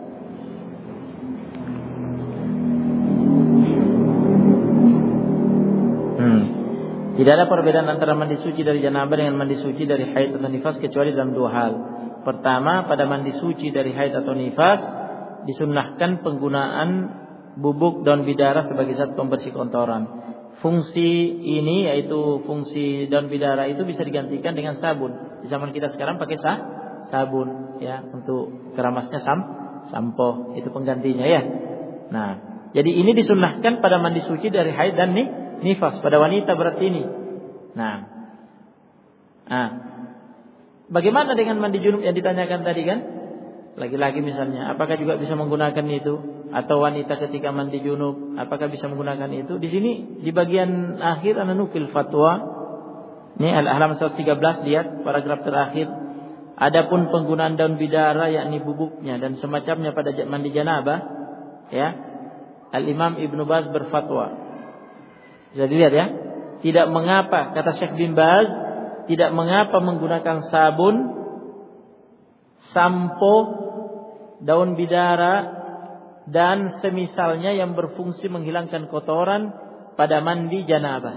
Tidak ada perbedaan antara mandi suci dari janabah dengan mandi suci dari haid atau nifas kecuali dalam 2 hal. Pertama, pada mandi suci dari haid atau nifas disunnahkan penggunaan bubuk daun bidara sebagai zat pembersih kotoran. Fungsi ini yaitu fungsi daun bidara itu bisa digantikan dengan sabun. Di zaman kita sekarang pakai sabun ya, untuk keramasnya sampo itu penggantinya ya. Nah, jadi ini disunnahkan pada mandi suci dari haid dan nifas pada wanita berarti ini. Nah, bagaimana dengan mandi junub yang ditanyakan tadi kan? Laki-laki misalnya, apakah juga bisa menggunakan itu? Atau wanita ketika mandi junub, apakah bisa menggunakan itu? Di sini di bagian akhir ana nukil fatwa. Ini halaman 113, lihat paragraf terakhir. Adapun penggunaan daun bidara yakni bubuknya dan semacamnya pada mandi janabah, ya. Al-Imam Ibnu Baz berfatwa. Bisa dilihat ya. Tidak mengapa, kata Syekh bin Baz, tidak mengapa menggunakan sabun, sampo, daun bidara dan semisalnya yang berfungsi menghilangkan kotoran pada mandi janabah.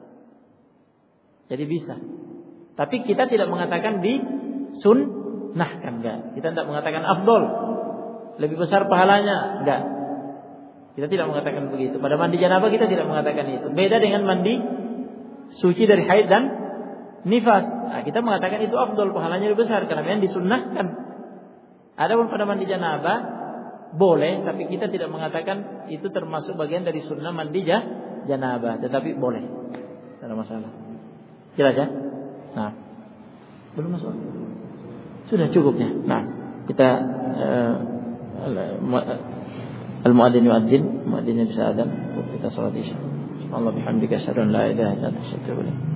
Jadi bisa. Tapi kita tidak mengatakan disunnahkan, enggak. Kita tidak mengatakan afdol, lebih besar pahalanya, enggak. Kita tidak mengatakan begitu. Pada mandi janabah kita tidak mengatakan itu. Beda dengan mandi suci dari haid dan nifas. Nah, kita mengatakan itu afdol, pahalanya lebih besar karena yang disunnahkan. Adapun pada mandi janabah boleh, tapi kita tidak mengatakan itu termasuk bagian dari sunnah mandi janabah, tetapi boleh. Tidak ada masalah. Jelas ya? Nah, belum masuk. Sudah cukupnya. Nah, kita al-muadzin yu'adzin, muadzinnya bisa adzan, kita salat isya. Subhanallah bihamdika asyhadu an la ilaha illa anta astaghfiruka wa atubu ilaik.